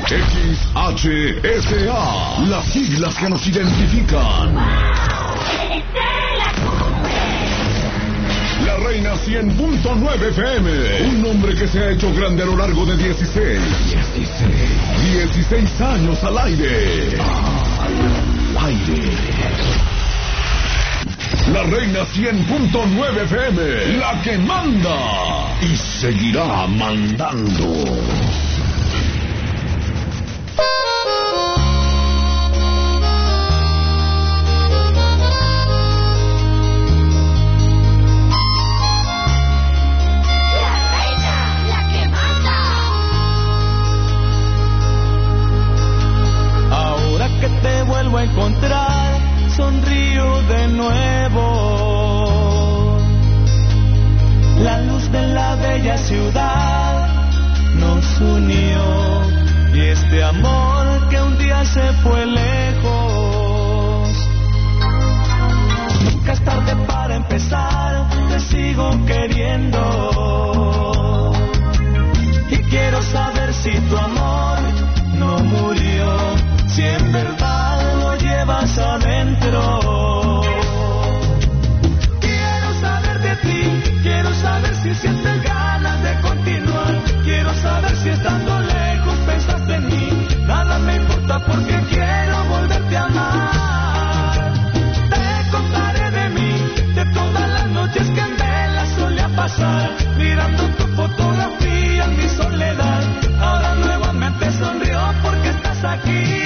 XHSA, las siglas que nos identifican. La Reina 100.9 FM, un nombre que se ha hecho grande a lo largo de 16 años al aire. La Reina 100.9 FM, la que manda y seguirá mandando. Te vuelvo a encontrar, sonrío de nuevo. La luz de la bella ciudad nos unió, y este amor que un día se fue lejos. Nunca es tarde para empezar, te sigo queriendo, y quiero saber si tu amor no murió, si en verdad lo llevas adentro. Quiero saber de ti, quiero saber si sientes ganas de continuar. Quiero saber si estando lejos pensaste en mí. Nada me importa porque quiero volverte a amar. Te contaré de mí, de todas las noches que en vela solía pasar, mirando tu fotografía en mi soledad. Ahora nuevamente sonrió porque estás aquí.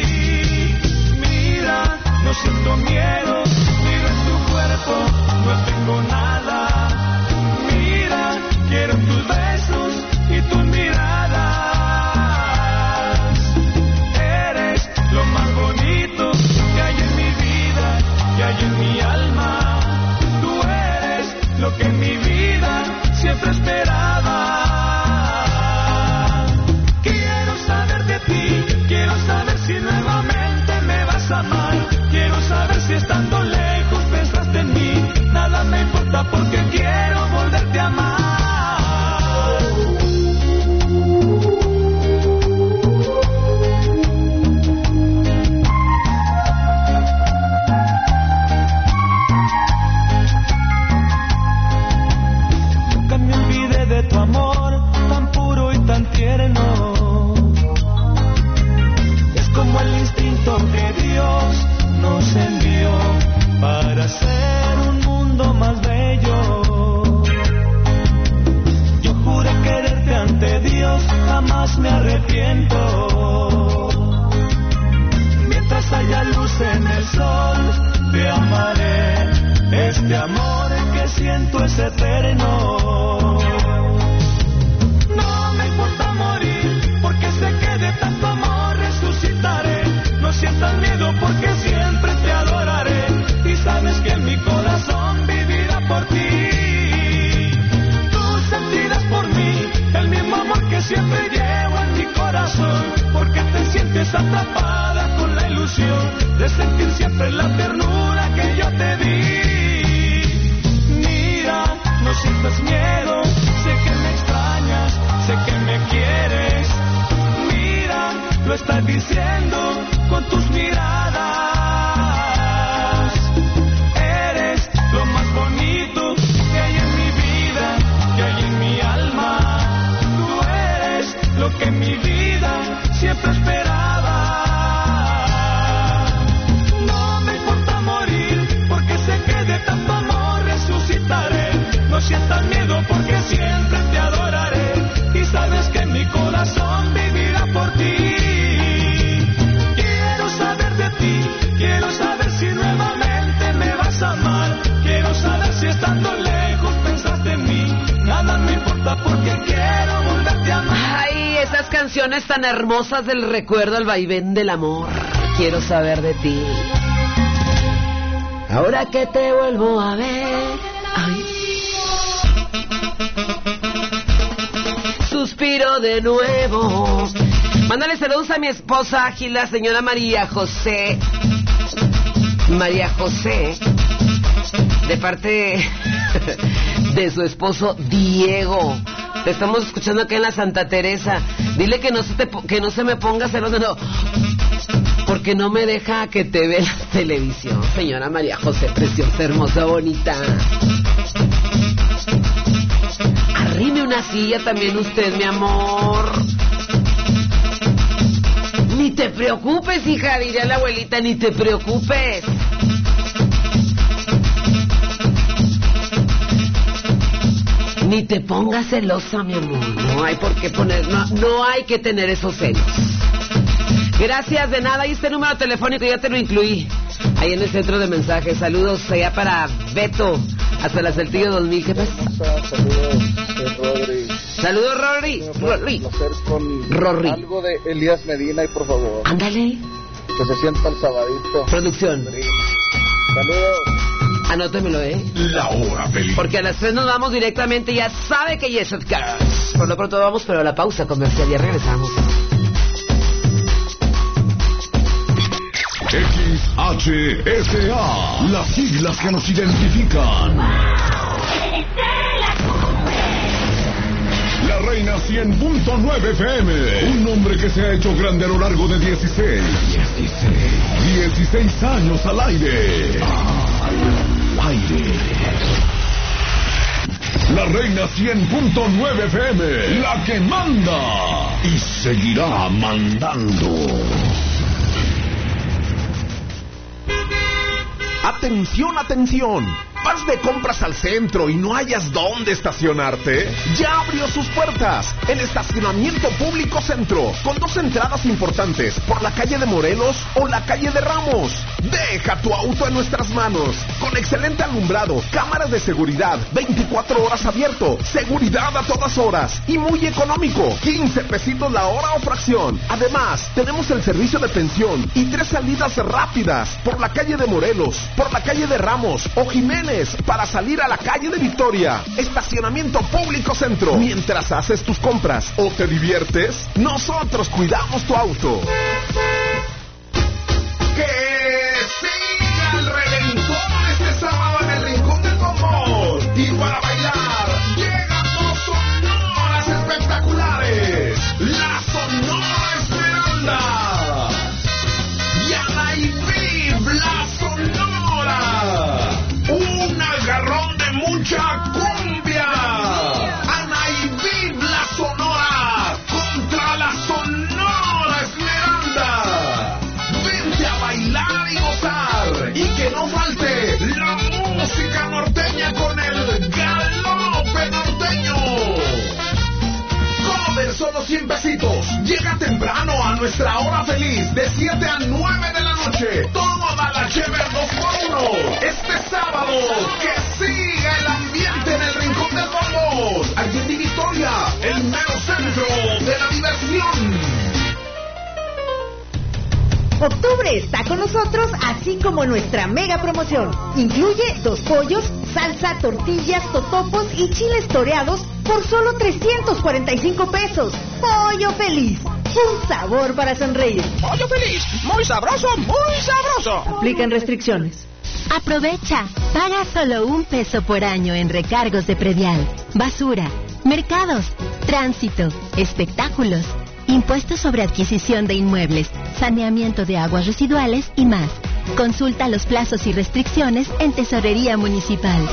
No siento miedo, miro en tu cuerpo, no tengo nada. Mira, quiero tus besos y tus miradas. Eres lo más bonito que hay en mi vida, que hay en mi alma. Tú eres lo que en mi vida siempre esperaba. Quiero saber de ti, quiero saber si nuevamente me vas a amar. Quiero saber si estando lejos pensaste en mí. Nada me importa porque quiero volverte a amar. Nunca me olvidé de tu amor, tan puro y tan tierno. Es como el instinto que Dios nos envió para hacer un mundo más bello. Yo juré quererte ante Dios, jamás me arrepiento. Mientras haya luz en el sol, te amaré. Este amor que siento es eterno. No me importa morir, porque sé que de tanto amor resucitaré. No sientas miedo porque siempre te adoraré, y sabes que en mi corazón vivirá por ti. Tú sentirás por mí el mismo amor que siempre llevo en mi corazón, porque te sientes atrapada con la ilusión de sentir siempre la ternura que yo te di. Mira, no sientas miedo, sé que me extrañas, sé que me quieres. Mira, lo estás diciendo con tus miradas. Eres lo más bonito que hay en mi vida, que hay en mi alma. Tú eres lo que en mi vida siempre esperaba. No me importa morir, porque sé que de tanto amor resucitaré. No sientas miedo porque siempre te adoraré, y sabes que en mi corazón vivirá por ti. Quiero saber si nuevamente me vas a amar. Quiero saber si estando lejos pensaste en mí. Nada me importa porque quiero volverte a amar. Ay, esas canciones tan hermosas del recuerdo al vaivén del amor. Quiero saber de ti. Ahora que te vuelvo a ver. Ay. Suspiro de nuevo. Mándale saludos a mi esposa Ágil, la señora María José. María José, de parte de su esposo Diego. Te estamos escuchando acá en la Santa Teresa. Dile que no se me ponga celosa, no. Porque no me deja que te vea la televisión. Señora María José, preciosa, hermosa, bonita. Arrime una silla también usted, mi amor. Ni te preocupes, hija, diría la abuelita, ni te preocupes. Ni te pongas celosa, mi amor. No hay por qué no hay que tener esos celos. Gracias, de nada. Y este número telefónico ya te lo incluí ahí en el centro de mensajes. Saludos allá para Beto, hasta la Saltillo 2000. ¿Qué pasa? Saludos, Rodri. Saludos, Rory. Rory. Algo de Elías Medina, y por favor. Ándale. Que se sienta el sabadito. Producción. Saludos. Anótemelo, La hora feliz. Porque a las 3 nos vamos directamente. Ya sabe que Yes of Cars. Por lo pronto vamos, pero a la pausa comercial. Ya regresamos. XHSA, las siglas que nos identifican. La Reina 100.9 FM, un nombre que se ha hecho grande a lo largo de 16 años al aire. La Reina 100.9 FM, la que manda y seguirá mandando. ¡Atención, atención! ¿Vas de compras al centro y no hayas dónde estacionarte? ¡Ya abrió sus puertas! El Estacionamiento Público Centro, con 2 entradas importantes, por la calle de Morelos o la calle de Ramos. Deja tu auto en nuestras manos, con excelente alumbrado, cámaras de seguridad, 24 horas abierto, seguridad a todas horas y muy económico, 15 pesitos la hora o fracción. Además, tenemos el servicio de pensión y 3 salidas rápidas, por la calle de Morelos, por la calle de Ramos o Jiménez, para salir a la calle de Victoria. Estacionamiento Público Centro. Mientras haces tus compras o te diviertes, nosotros cuidamos tu auto. ¡Que siga el reventón este sábado en el Rincón del Bombón! Y para bailar llegan 2 sonoras espectaculares. La Sonora Esmeralda y Ana y Viv, la Sonora. Un agarrón de mucha cumbia. Ana y Viv, la Sonora contra la Sonora Esmeralda. Vente a bailar y gozar, y que no falte la música norteña con el galope norteño. Cover solo 100 pesitos. Llega temprano a nuestra hora feliz, de 7 a 9 de la noche. Toda la chévere 2x1. Este sábado, que siga el ambiente en el Rincón del Bombón. Aquí en Victoria, el mero centro de la diversión. Octubre está con nosotros, así como nuestra mega promoción. Incluye 2 pollos, salsa, tortillas, totopos y chiles toreados por solo 345 pesos. Pollo Feliz, un sabor para sonreír. Pollo Feliz, muy sabroso, muy sabroso. Aplican restricciones. Aprovecha, paga solo 1 peso por año en recargos de predial, basura, mercados, tránsito, espectáculos, impuestos sobre adquisición de inmuebles, saneamiento de aguas residuales y más. Consulta los plazos y restricciones en Tesorería Municipal.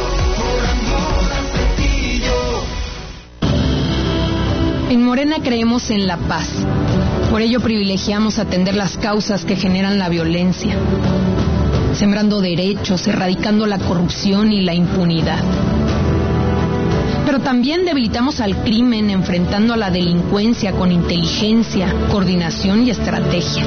En Morena creemos en la paz. Por ello privilegiamos atender las causas que generan la violencia, sembrando derechos, erradicando la corrupción y la impunidad. Pero también debilitamos al crimen, enfrentando a la delincuencia con inteligencia, coordinación y estrategia.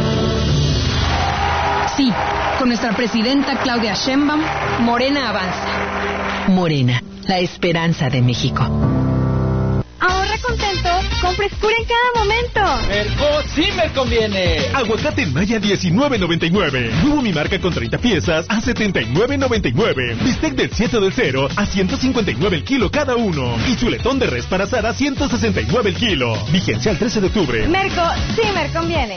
Sí, con nuestra presidenta Claudia Sheinbaum, Morena avanza. Morena, la esperanza de México. Ahorra contento con frescura en cada momento. Merco sí me conviene. Aguacate en Maya 19.99. Huevo mi marca con 30 piezas a 79.99. Bistec del 7 del 0 a 159 el kilo cada uno. Y chuletón de res para asar a 169 el kilo. Vigencia al 13 de octubre. Merco sí me conviene.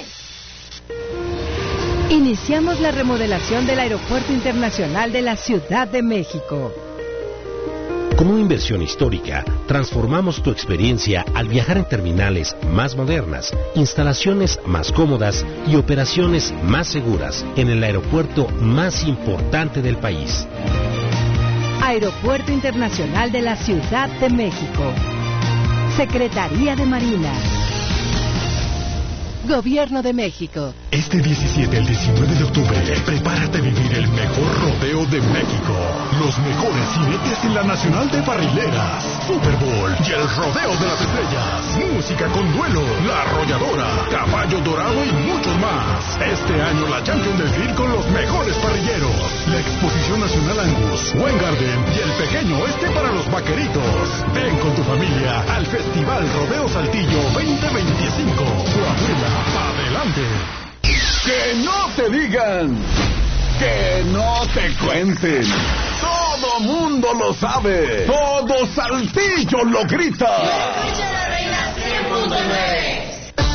Iniciamos la remodelación del Aeropuerto Internacional de la Ciudad de México. Como inversión histórica, transformamos tu experiencia al viajar en terminales más modernas, instalaciones más cómodas y operaciones más seguras en el aeropuerto más importante del país. Aeropuerto Internacional de la Ciudad de México. Secretaría de Marina. Gobierno de México. Este 17 al 19 de octubre, prepárate a vivir el mejor rodeo de México. Los mejores jinetes en la Nacional de Barrileras, Super Bowl y el Rodeo de las Estrellas. Música con duelo, La Arrolladora, Caballo Dorado y muchos más. Este año la Champions del Grill con los mejores parrilleros. La Exposición Nacional Angus, Wengarden y el Pequeño Oeste para los vaqueritos. Ven con tu familia al Festival Rodeo Saltillo 2025. Coahuila, adelante. Que no te digan, que no te cuenten. Todo mundo lo sabe. Todo Saltillo lo grita. Escucha la Reina 100.9.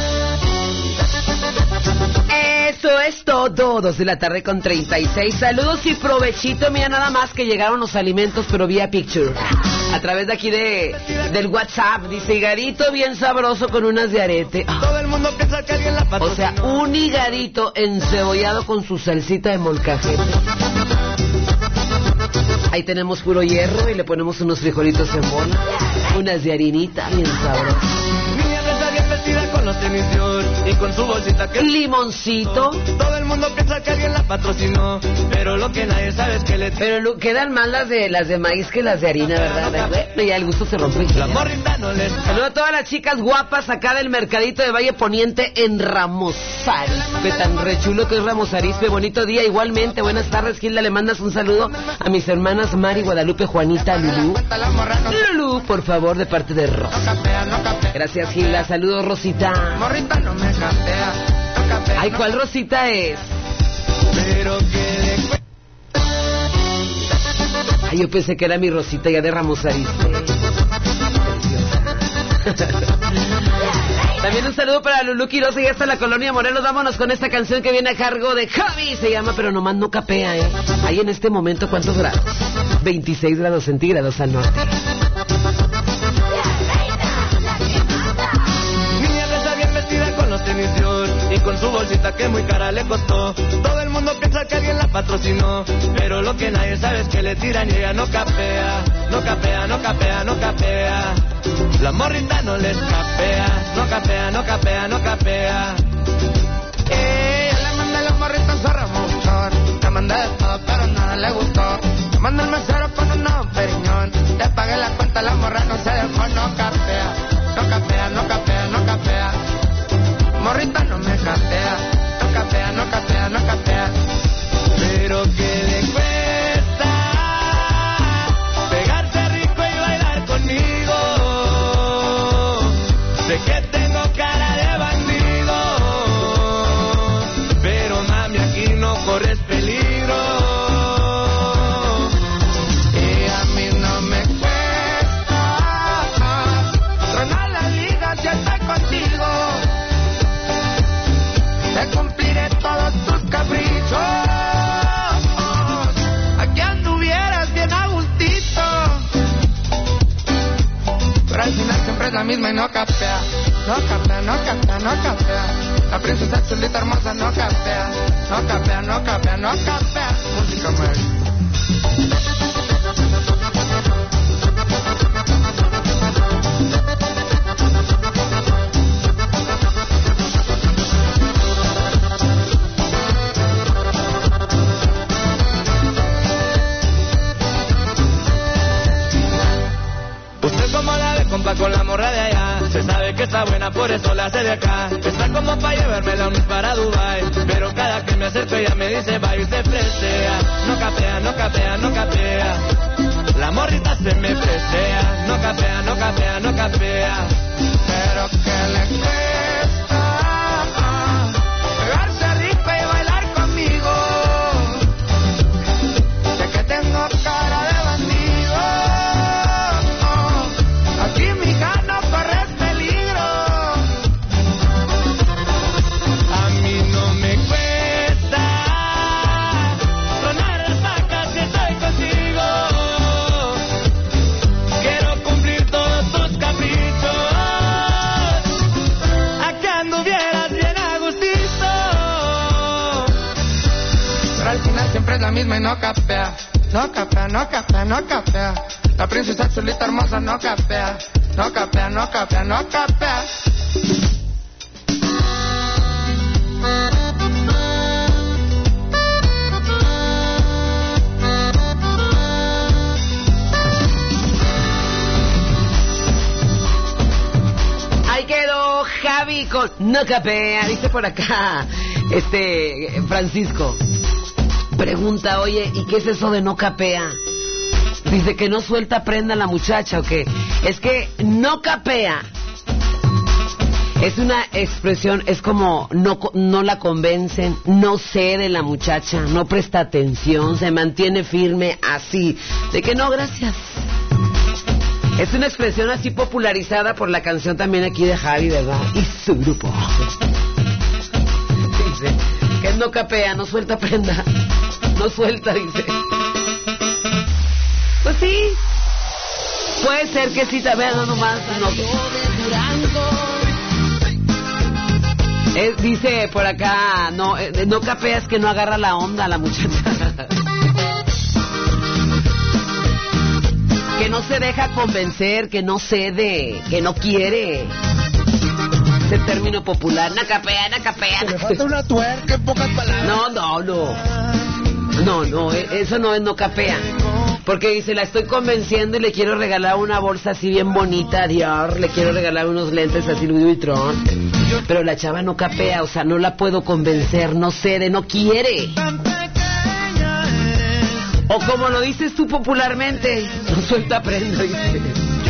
Eso es todo, 2 de la tarde con 36. Saludos y provechito. Mira, nada más que llegaron los alimentos, pero vía picture. A través de aquí del WhatsApp. Dice, higadito bien sabroso con unas de arete. Todo el mundo piensa que alguien la patrocinó. O sea, un higadito encebollado con su salsita de molcajete. Ahí tenemos puro hierro y le ponemos unos frijolitos en bola. Unas de harinita bien sabrosas. Con los tenis Dior y con su bolsita que... Limoncito. Todo el mundo piensa que alguien la patrocinó, pero lo que nadie sabe es que le... Pero quedan más las de maíz que las de harina, ¿verdad? Bueno, ya el gusto se rompe. La morrita no les... Saludos a todas las chicas guapas acá del mercadito de Valle Poniente en Ramos Arizpe. Tan rechulo que es Ramos Arizpe. Bonito día igualmente. Buenas tardes, Gilda. Le mandas un saludo a mis hermanas Mari, Guadalupe, Juanita, Lulú. Lulú, por favor, de parte de Rosa. Gracias, Gilda. Saludos, Rosita. Morrita no me capea, no capea. Ay, ¿cuál Rosita es? Pero que Ay, yo pensé que era mi Rosita ya de Ramos Arizpe. También un saludo para Lulú Quiroz y hasta la Colonia Morelos. Vámonos con esta canción que viene a cargo de Javi. Se llama Pero nomás no capea, ¿eh? Ahí en este momento, ¿cuántos grados? 26 grados centígrados al norte. Los tenis Dior y con su bolsita que muy cara le costó. Todo el mundo piensa que alguien la patrocinó, pero lo que nadie sabe es que le tiran y ella no capea. No capea, no capea, no capea. La morrita no les capea. No capea, no capea, no capea. Le mandé los morritos a Ramuchón. Le mandé de todo pero nada le gustó. Le mandé el mesero con un nuevo periñón. Le pagué la cuenta, la morra no se dejó. No capea, no capea, no capea, no capea. Morrita no me capea, no capea, no capea, no capea. Pero que le cuesta pegarse rico y bailar conmigo. Sé que tengo cara de bandido, pero mami aquí no corres peligro. Y a mí no me cuesta tronar la liga si estoy contigo. Te cumpliré todos tus caprichos. Aquí anduvieras bien a gustito. Pero al final siempre es la misma y no capea. No capea, no capea, no capea. La princesa chulita hermosa no capea. No capea, no capea, no capea. Música Mary. Compa con la morra de allá, se sabe que está buena, por eso la hace de acá. Está como pa' llevármela un mes para Dubai, pero cada que me acerco ella me dice va y se presea. No capea, no capea, no capea. La morrita se me presea. No capea, no capea, no capea. Pero que le cuesta pegarse rico y bailar conmigo. Sé que tengo cara de bandido. Aquí mi hija no corres peligro. A mí no me cuesta sonar las vacas si estoy contigo. es la misma y no capea. No capea, no capea, no capea. La princesa chulita hermosa no capea. No capea, no capea, no capea. Ahí quedó Javi con no capea, dice por acá Francisco. Pregunta, oye, ¿y qué es eso de no capea? Dice que no suelta prenda la muchacha, ¿o qué? Es que no capea es una expresión, es como no la convencen, no cede la muchacha, no presta atención, se mantiene firme así, de que no, gracias. Es una expresión así popularizada por la canción también aquí de Javi, ¿verdad? Y su grupo. Dice que no capea, no suelta prenda, no suelta, dice. Pues sí, puede ser que sí, también no nomás. No. Dice por acá, no capea, es que no agarra la onda la muchacha. Que no se deja convencer, que no cede, que no quiere. Ese término popular, no capea, no capea. Le falta una tuerca en pocas palabras. No, eso no es no capea. Porque dice, la estoy convenciendo y le quiero regalar una bolsa así bien bonita, Dior, le quiero regalar unos lentes así Louis Vuitton. Pero la chava no capea, o sea, no la puedo convencer, no cede, no quiere. O como lo dices tú popularmente, no suelta prenda, dice.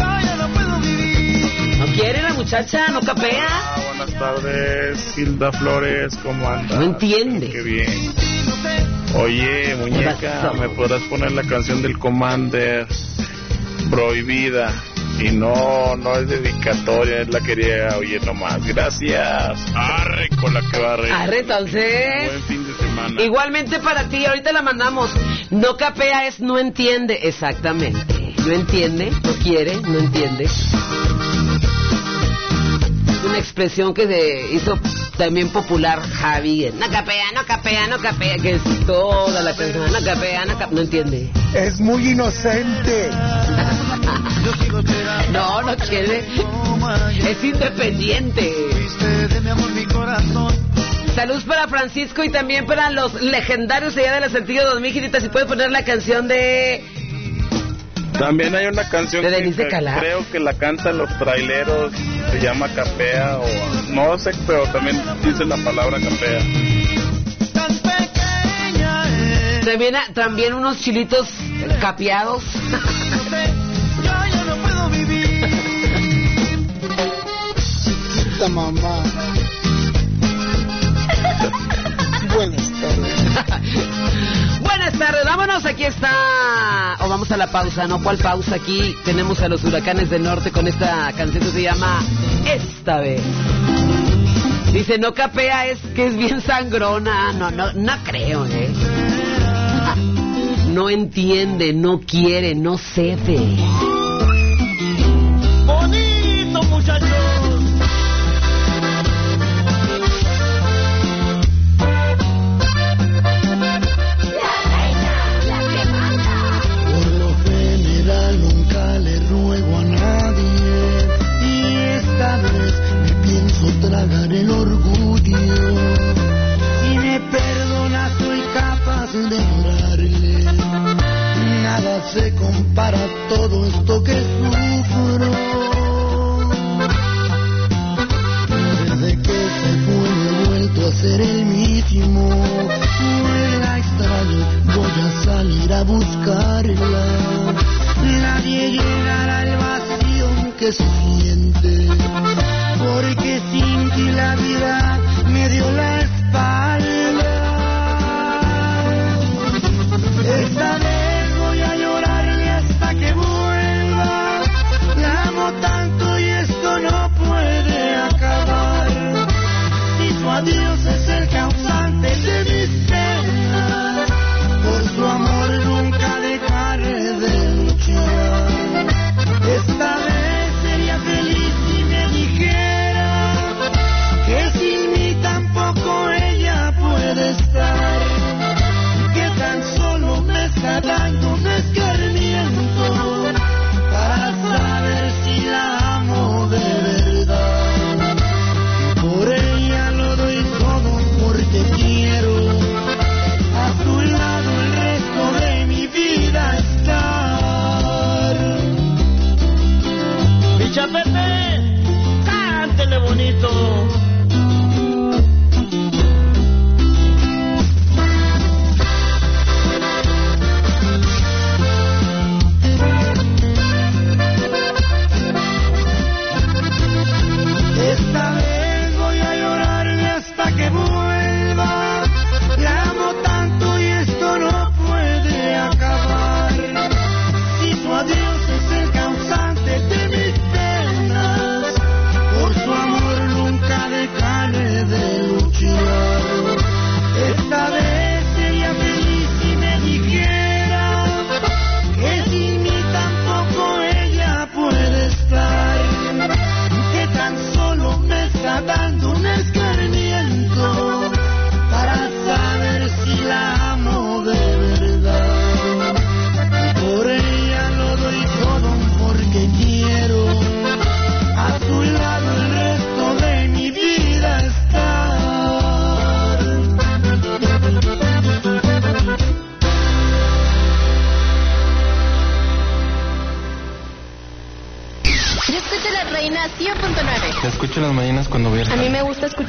¿No quiere la muchacha? ¿No capea? Buenas tardes, Hilda Flores, ¿cómo andas? No entiende. Qué bien. Oye, muñeca, ¿me podrás poner la canción del Commander? Prohibida. Y no es dedicatoria, es la quería oír nomás. Gracias. Arre con la que barre. Arre, entonces. Buen fin de semana. Igualmente para ti, ahorita la mandamos. No capea es no entiende, exactamente. No entiende, no quiere, no entiende. Es una expresión que se hizo también popular, Javi. No capea, no capea, no capea, que es toda la canción. No capea, no entiende. Es muy inocente. No quiere. Es independiente. Saludos para Francisco y también para los legendarios allá de la Saltillo 2000. Gilita, si puedes poner la canción de... También hay una canción de Denise que creo que la cantan los traileros, se llama Capea o no sé, pero también dice la palabra capea. También unos chilitos capeados. Yo no puedo vivir. Chiquita mamá. Buenas tardes. Buenas tardes, vámonos, aquí está. O vamos a la pausa, ¿no? ¿Cuál pausa? Aquí tenemos a los Huracanes del Norte con esta canción que se llama Esta Vez. Dice, no capea, es que es bien sangrona. No creo, No entiende, no quiere, no cede. Bonito, muchachos. Nunca le ruego a nadie y esta vez me pienso tragar el orgullo. Si me perdona soy capaz de llorarle. Nada se compara a todo esto que sufro. Desde que se fue no he vuelto a ser el mismo. No la extraño, voy a salir a buscarla. Nadie llegará al vacío que se siente, porque sin ti la vida me dio la espalda. Esta vez voy a llorarle hasta que vuelva. La amo tanto y esto no puede acabar. Si su adiós es el causante de mis penas, por su amor nunca dejaré de luchar. Esta vez sería feliz si me dijera que sin mí tampoco ella puede estar, que tan solo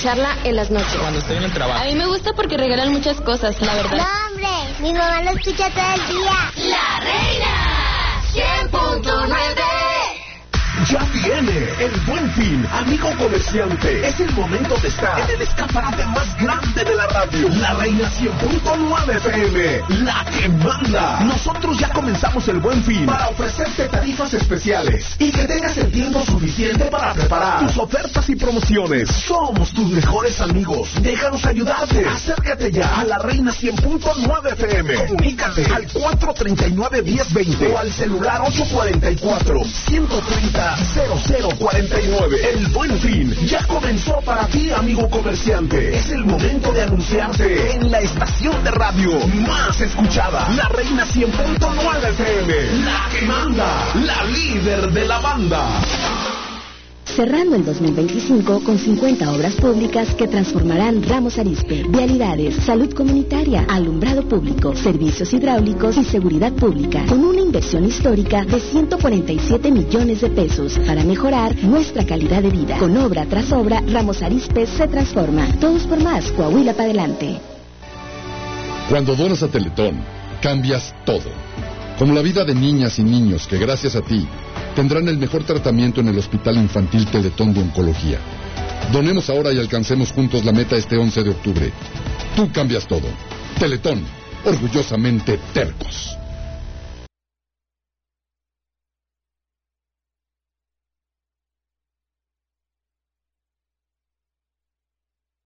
escucharla en las noches. Cuando estoy en el trabajo. A mí me gusta porque regalan muchas cosas, la verdad. No, hombre, mi mamá lo escucha todo el día. La Reina 100.9. Ya viene el Buen Fin, amigo comerciante. Es el momento de estar en el escaparate más grande de la radio. La Reina 100.9 FM, la que manda. Nosotros ya comenzamos el Buen Fin para ofrecerte tarifas especiales y que tengas el tiempo suficiente para preparar tus ofertas y promociones. Somos tus mejores amigos. Déjanos ayudarte. Acércate ya a la Reina 100.9 FM. Comunícate al 439-1020 o al celular 844-130-0049. El Buen Fin ya comenzó para ti, amigo comerciante. Es el momento de anunciarte en la estación de radio más escuchada, la Reina 100.9 FM, la que manda, la líder de la banda. Cerrando el 2025 con 50 obras públicas que transformarán Ramos Arizpe, vialidades, salud comunitaria, alumbrado público, servicios hidráulicos y seguridad pública, con una inversión histórica de 147 millones de pesos para mejorar nuestra calidad de vida. Con obra tras obra, Ramos Arizpe se transforma. Todos por más, Coahuila para adelante. Cuando donas a Teletón, cambias todo. Como la vida de niñas y niños que gracias a ti tendrán el mejor tratamiento en el Hospital Infantil Teletón de Oncología. Donemos ahora y alcancemos juntos la meta este 11 de octubre. Tú cambias todo. Teletón, orgullosamente tercos.